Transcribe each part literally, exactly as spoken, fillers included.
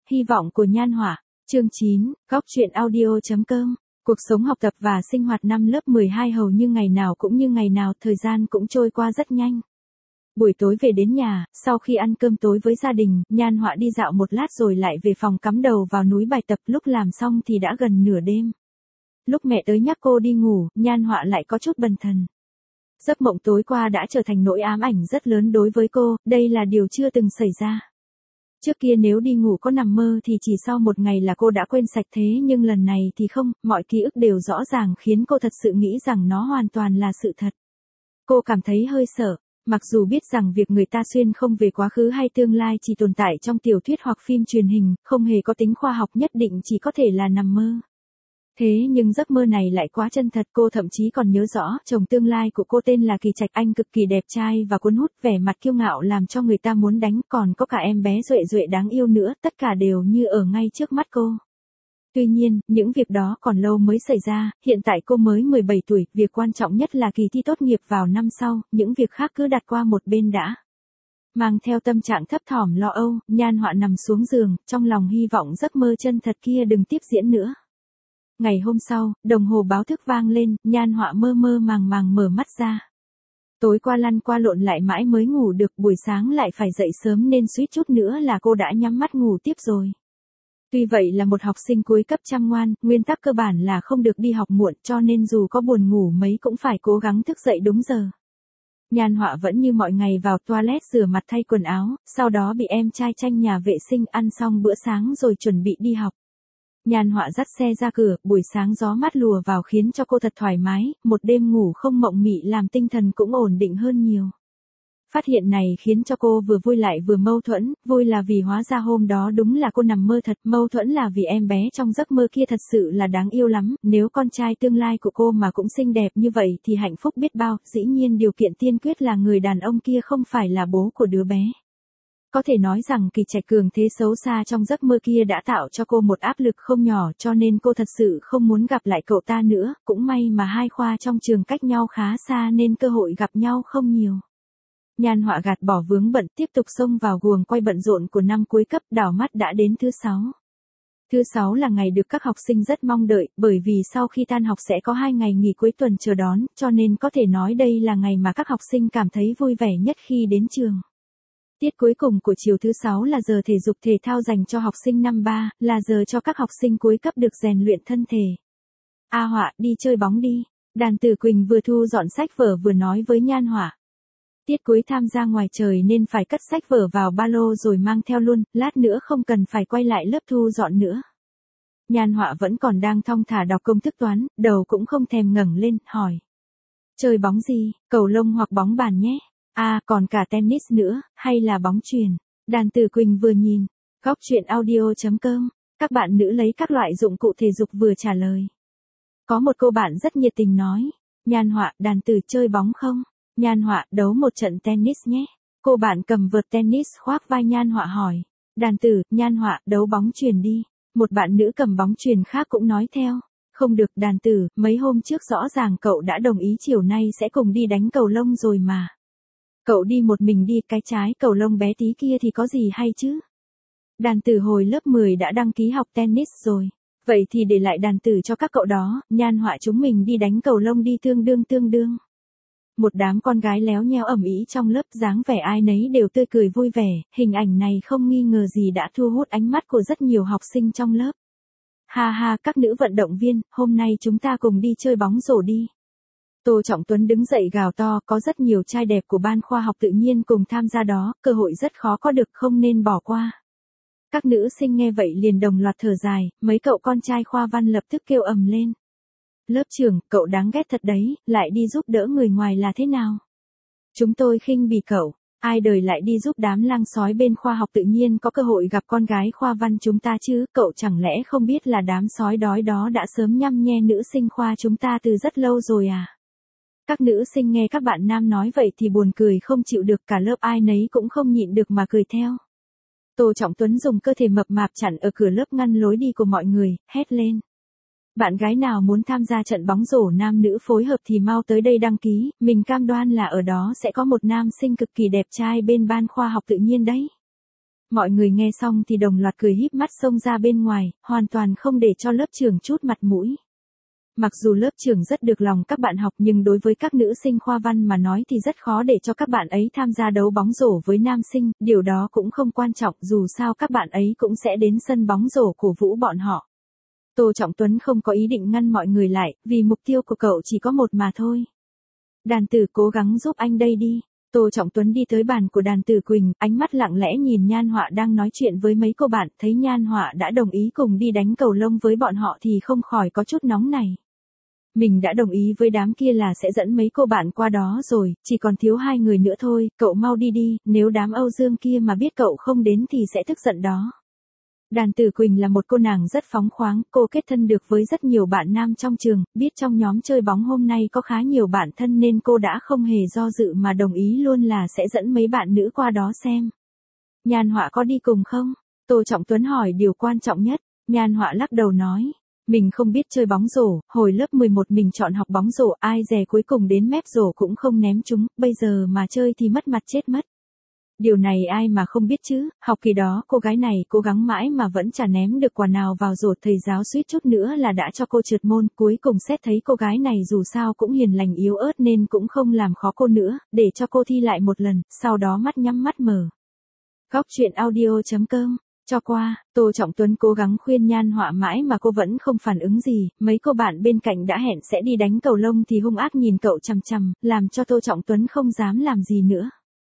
Hy vọng của Nhan Họa. Chương chín, góc truyện audio chấm com. Cuộc sống học tập và sinh hoạt năm lớp mười hai hầu như ngày nào cũng như ngày nào, thời gian cũng trôi qua rất nhanh. Buổi tối về đến nhà, sau khi ăn cơm tối với gia đình, Nhan Họa đi dạo một lát rồi lại về phòng cắm đầu vào núi bài tập, lúc làm xong thì đã gần nửa đêm. Lúc mẹ tới nhắc cô đi ngủ, Nhan Họa lại có chút bần thần. Giấc mộng tối qua đã trở thành nỗi ám ảnh rất lớn đối với cô, đây là điều chưa từng xảy ra. Trước kia nếu đi ngủ có nằm mơ thì chỉ sau một ngày là cô đã quên sạch, thế nhưng lần này thì không, mọi ký ức đều rõ ràng khiến cô thật sự nghĩ rằng nó hoàn toàn là sự thật. Cô cảm thấy hơi sợ, mặc dù biết rằng việc người ta xuyên không về quá khứ hay tương lai chỉ tồn tại trong tiểu thuyết hoặc phim truyền hình, không hề có tính khoa học, nhất định chỉ có thể là nằm mơ. Thế nhưng giấc mơ này lại quá chân thật, cô thậm chí còn nhớ rõ, chồng tương lai của cô tên là Kỳ Trạch, anh cực kỳ đẹp trai và cuốn hút, vẻ mặt kiêu ngạo làm cho người ta muốn đánh, còn có cả em bé Duệ Duệ đáng yêu nữa, tất cả đều như ở ngay trước mắt cô. Tuy nhiên, những việc đó còn lâu mới xảy ra, hiện tại cô mới mười bảy tuổi, việc quan trọng nhất là kỳ thi tốt nghiệp vào năm sau, những việc khác cứ đặt qua một bên đã. Mang theo tâm trạng thấp thỏm lo âu, Nhan Họa nằm xuống giường, trong lòng hy vọng giấc mơ chân thật kia đừng tiếp diễn nữa. Ngày hôm sau, đồng hồ báo thức vang lên, Nhan Họa mơ mơ màng màng mở mắt ra. Tối qua lăn qua lộn lại mãi mới ngủ được, buổi sáng lại phải dậy sớm nên suýt chút nữa là cô đã nhắm mắt ngủ tiếp rồi. Tuy vậy là một học sinh cuối cấp chăm ngoan, nguyên tắc cơ bản là không được đi học muộn, cho nên dù có buồn ngủ mấy cũng phải cố gắng thức dậy đúng giờ. Nhan Họa vẫn như mọi ngày vào toilet rửa mặt thay quần áo, sau đó bị em trai tranh nhà vệ sinh, ăn xong bữa sáng rồi chuẩn bị đi học. Nhan Họa dắt xe ra cửa, buổi sáng gió mát lùa vào khiến cho cô thật thoải mái, một đêm ngủ không mộng mị làm tinh thần cũng ổn định hơn nhiều. Phát hiện này khiến cho cô vừa vui lại vừa mâu thuẫn, vui là vì hóa ra hôm đó đúng là cô nằm mơ thật, mâu thuẫn là vì em bé trong giấc mơ kia thật sự là đáng yêu lắm, nếu con trai tương lai của cô mà cũng xinh đẹp như vậy thì hạnh phúc biết bao, dĩ nhiên điều kiện tiên quyết là người đàn ông kia không phải là bố của đứa bé. Có thể nói rằng Kỳ Trạch cường thế xấu xa trong giấc mơ kia đã tạo cho cô một áp lực không nhỏ, cho nên cô thật sự không muốn gặp lại cậu ta nữa, cũng may mà hai khoa trong trường cách nhau khá xa nên cơ hội gặp nhau không nhiều. Nhan Họa gạt bỏ vướng bận, tiếp tục xông vào guồng quay bận rộn của năm cuối cấp, đảo mắt đã đến thứ sáu. Thứ sáu là ngày được các học sinh rất mong đợi, bởi vì sau khi tan học sẽ có hai ngày nghỉ cuối tuần chờ đón, cho nên có thể nói đây là ngày mà các học sinh cảm thấy vui vẻ nhất khi đến trường. Tiết cuối cùng của chiều thứ sáu là giờ thể dục thể thao dành cho học sinh năm ba, là giờ cho các học sinh cuối cấp được rèn luyện thân thể. A Họa, đi chơi bóng đi. Đàn Tử Quỳnh vừa thu dọn sách vở vừa nói với Nhan Họa. Tiết cuối tham gia ngoài trời nên phải cất sách vở vào ba lô rồi mang theo luôn, lát nữa không cần phải quay lại lớp thu dọn nữa. Nhan Họa vẫn còn đang thong thả đọc công thức toán, đầu cũng không thèm ngẩng lên, hỏi. Chơi bóng gì, cầu lông hoặc bóng bàn nhé? À, còn cả tennis nữa, hay là bóng chuyền? Đàn Tử Quỳnh vừa nhìn, góc truyện audio chấm com, các bạn nữ lấy các loại dụng cụ thể dục vừa trả lời. Có một cô bạn rất nhiệt tình nói, Nhan Họa, Đàn Tử chơi bóng không? Nhan Họa, đấu một trận tennis nhé. Cô bạn cầm vợt tennis khoác vai Nhan Họa hỏi, Đàn Tử, Nhan Họa, đấu bóng chuyền đi. Một bạn nữ cầm bóng chuyền khác cũng nói theo, không được Đàn Tử, mấy hôm trước rõ ràng cậu đã đồng ý chiều nay sẽ cùng đi đánh cầu lông rồi mà. Cậu đi một mình đi, cái trái cầu lông bé tí kia thì có gì hay chứ? Đàn Tử hồi lớp mười đã đăng ký học tennis rồi. Vậy thì để lại Đàn Tử cho các cậu đó, Nhan Họa chúng mình đi đánh cầu lông đi, tương đương tương đương. Một đám con gái léo nheo ầm ĩ trong lớp, dáng vẻ ai nấy đều tươi cười vui vẻ, hình ảnh này không nghi ngờ gì đã thu hút ánh mắt của rất nhiều học sinh trong lớp. Ha ha, các nữ vận động viên, hôm nay chúng ta cùng đi chơi bóng rổ đi. Tô Trọng Tuấn đứng dậy gào to, có rất nhiều trai đẹp của ban khoa học tự nhiên cùng tham gia đó, cơ hội rất khó có được, không nên bỏ qua. Các nữ sinh nghe vậy liền đồng loạt thở dài, mấy cậu con trai khoa văn lập tức kêu ầm lên. Lớp trưởng, cậu đáng ghét thật đấy, lại đi giúp đỡ người ngoài là thế nào? Chúng tôi khinh bỉ cậu, ai đời lại đi giúp đám lang sói bên khoa học tự nhiên có cơ hội gặp con gái khoa văn chúng ta chứ, cậu chẳng lẽ không biết là đám sói đói đó đã sớm nhăm nhe nữ sinh khoa chúng ta từ rất lâu rồi à? Các nữ sinh nghe các bạn nam nói vậy thì buồn cười không chịu được, cả lớp ai nấy cũng không nhịn được mà cười theo. Tô Trọng Tuấn dùng cơ thể mập mạp chặn ở cửa lớp ngăn lối đi của mọi người, hét lên. Bạn gái nào muốn tham gia trận bóng rổ nam nữ phối hợp thì mau tới đây đăng ký, mình cam đoan là ở đó sẽ có một nam sinh cực kỳ đẹp trai bên ban khoa học tự nhiên đấy. Mọi người nghe xong thì đồng loạt cười híp mắt xông ra bên ngoài, hoàn toàn không để cho lớp trưởng chút mặt mũi. Mặc dù lớp trưởng rất được lòng các bạn học nhưng đối với các nữ sinh khoa văn mà nói thì rất khó để cho các bạn ấy tham gia đấu bóng rổ với nam sinh, điều đó cũng không quan trọng, dù sao các bạn ấy cũng sẽ đến sân bóng rổ cổ vũ bọn họ. Tô Trọng Tuấn không có ý định ngăn mọi người lại, vì mục tiêu của cậu chỉ có một mà thôi. Đàn Tử cố gắng giúp anh đây đi. Tô Trọng Tuấn đi tới bàn của Đàn Tử Quỳnh, ánh mắt lặng lẽ nhìn Nhan Họa đang nói chuyện với mấy cô bạn, thấy Nhan Họa đã đồng ý cùng đi đánh cầu lông với bọn họ thì không khỏi có chút nóng này. Mình đã đồng ý với đám kia là sẽ dẫn mấy cô bạn qua đó rồi, chỉ còn thiếu hai người nữa thôi, cậu mau đi đi, nếu đám Âu Dương kia mà biết cậu không đến thì sẽ tức giận đó. Đàn Tử Quỳnh là một cô nàng rất phóng khoáng, cô kết thân được với rất nhiều bạn nam trong trường, biết trong nhóm chơi bóng hôm nay có khá nhiều bạn thân nên cô đã không hề do dự mà đồng ý luôn là sẽ dẫn mấy bạn nữ qua đó xem. Nhan Họa có đi cùng không? Tô Trọng Tuấn hỏi điều quan trọng nhất. Nhan Họa lắc đầu nói, mình không biết chơi bóng rổ, hồi lớp mười một mình chọn học bóng rổ, ai dè cuối cùng đến mép rổ cũng không ném chúng, bây giờ mà chơi thì mất mặt chết mất. Điều này ai mà không biết chứ, học kỳ đó cô gái này cố gắng mãi mà vẫn chả ném được quả nào vào rổ, thầy giáo suýt chút nữa là đã cho cô trượt môn, cuối cùng xét thấy cô gái này dù sao cũng hiền lành yếu ớt nên cũng không làm khó cô nữa, để cho cô thi lại một lần, sau đó mắt nhắm mắt mở. Góc truyện audio chấm com cho qua, Tô Trọng Tuấn cố gắng khuyên Nhan Họa mãi mà cô vẫn không phản ứng gì, mấy cô bạn bên cạnh đã hẹn sẽ đi đánh cầu lông thì hung ác nhìn cậu chằm chằm, làm cho Tô Trọng Tuấn không dám làm gì nữa.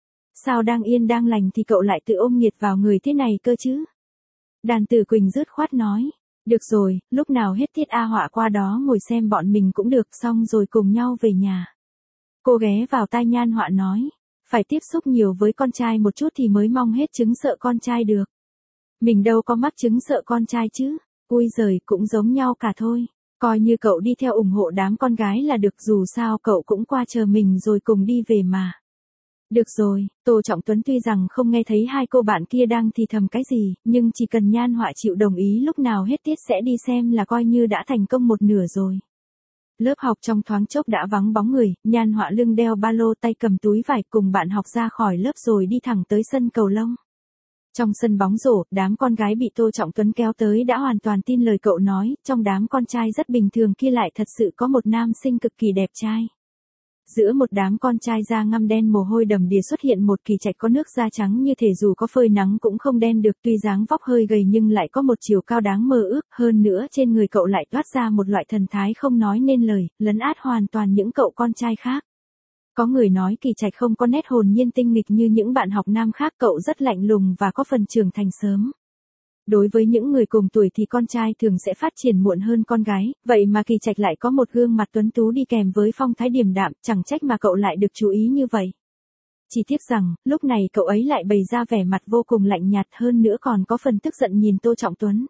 Sao đang yên đang lành thì cậu lại tự ôm nghiệt vào người thế này cơ chứ? Đàn Tử Quỳnh dứt khoát nói, được rồi, lúc nào hết tiết A Họa qua đó ngồi xem bọn mình cũng được, xong rồi cùng nhau về nhà. Cô ghé vào tai Nhan Họa nói, phải tiếp xúc nhiều với con trai một chút thì mới mong hết chứng sợ con trai được. Mình đâu có mắc chứng sợ con trai chứ, ui giời cũng giống nhau cả thôi, coi như cậu đi theo ủng hộ đám con gái là được, dù sao cậu cũng qua chờ mình rồi cùng đi về mà. Được rồi, Tô Trọng Tuấn tuy rằng không nghe thấy hai cô bạn kia đang thì thầm cái gì, nhưng chỉ cần Nhan Họa chịu đồng ý lúc nào hết tiết sẽ đi xem là coi như đã thành công một nửa rồi. Lớp học trong thoáng chốc đã vắng bóng người, Nhan Họa lưng đeo ba lô tay cầm túi vải cùng bạn học ra khỏi lớp rồi đi thẳng tới sân cầu lông. Trong sân bóng rổ, đám con gái bị Tô Trọng Tuấn kéo tới đã hoàn toàn tin lời cậu nói, trong đám con trai rất bình thường kia lại thật sự có một nam sinh cực kỳ đẹp trai. Giữa một đám con trai da ngăm đen mồ hôi đầm đìa xuất hiện một Kỳ Trạch có nước da trắng như thể dù có phơi nắng cũng không đen được, tuy dáng vóc hơi gầy nhưng lại có một chiều cao đáng mơ ước, hơn nữa trên người cậu lại toát ra một loại thần thái không nói nên lời, lấn át hoàn toàn những cậu con trai khác. Có người nói Kỳ Trạch không có nét hồn nhiên tinh nghịch như những bạn học nam khác, cậu rất lạnh lùng và có phần trưởng thành sớm. Đối với những người cùng tuổi thì con trai thường sẽ phát triển muộn hơn con gái, vậy mà Kỳ Trạch lại có một gương mặt tuấn tú đi kèm với phong thái điềm đạm, chẳng trách mà cậu lại được chú ý như vậy. Chỉ tiếc rằng, lúc này cậu ấy lại bày ra vẻ mặt vô cùng lạnh nhạt, hơn nữa còn có phần tức giận nhìn Tô Trọng Tuấn.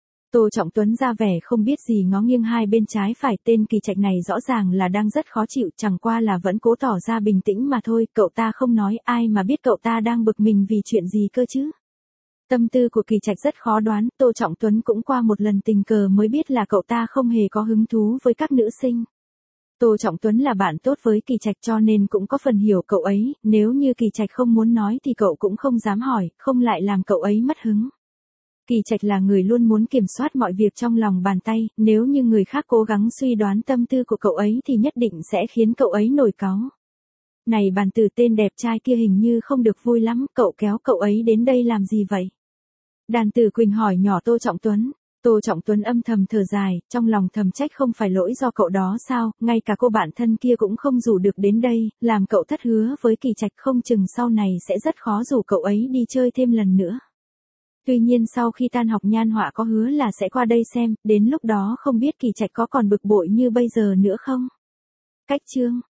Tô Trọng Tuấn ra vẻ không biết gì ngó nghiêng hai bên trái phải, tên Kỳ Trạch này rõ ràng là đang rất khó chịu, chẳng qua là vẫn cố tỏ ra bình tĩnh mà thôi, cậu ta không nói, ai mà biết cậu ta đang bực mình vì chuyện gì cơ chứ. Tâm tư của Kỳ Trạch rất khó đoán, Tô Trọng Tuấn cũng qua một lần tình cờ mới biết là cậu ta không hề có hứng thú với các nữ sinh. Tô Trọng Tuấn là bạn tốt với Kỳ Trạch cho nên cũng có phần hiểu cậu ấy, nếu như Kỳ Trạch không muốn nói thì cậu cũng không dám hỏi, không lại làm cậu ấy mất hứng. Kỳ Trạch là người luôn muốn kiểm soát mọi việc trong lòng bàn tay, nếu như người khác cố gắng suy đoán tâm tư của cậu ấy thì nhất định sẽ khiến cậu ấy nổi cáu. Này bàn tử, tên đẹp trai kia hình như không được vui lắm, cậu kéo cậu ấy đến đây làm gì vậy? Đàn Tử Quỳnh hỏi nhỏ Tô Trọng Tuấn. Tô Trọng Tuấn âm thầm thở dài, trong lòng thầm trách không phải lỗi do cậu đó sao, ngay cả cô bạn thân kia cũng không rủ được đến đây, làm cậu thất hứa với Kỳ Trạch, không chừng sau này sẽ rất khó rủ cậu ấy đi chơi thêm lần nữa. Tuy nhiên sau khi tan học Nhan Họa có hứa là sẽ qua đây xem, đến lúc đó không biết Kỳ Trạch có còn bực bội như bây giờ nữa không? Cách chương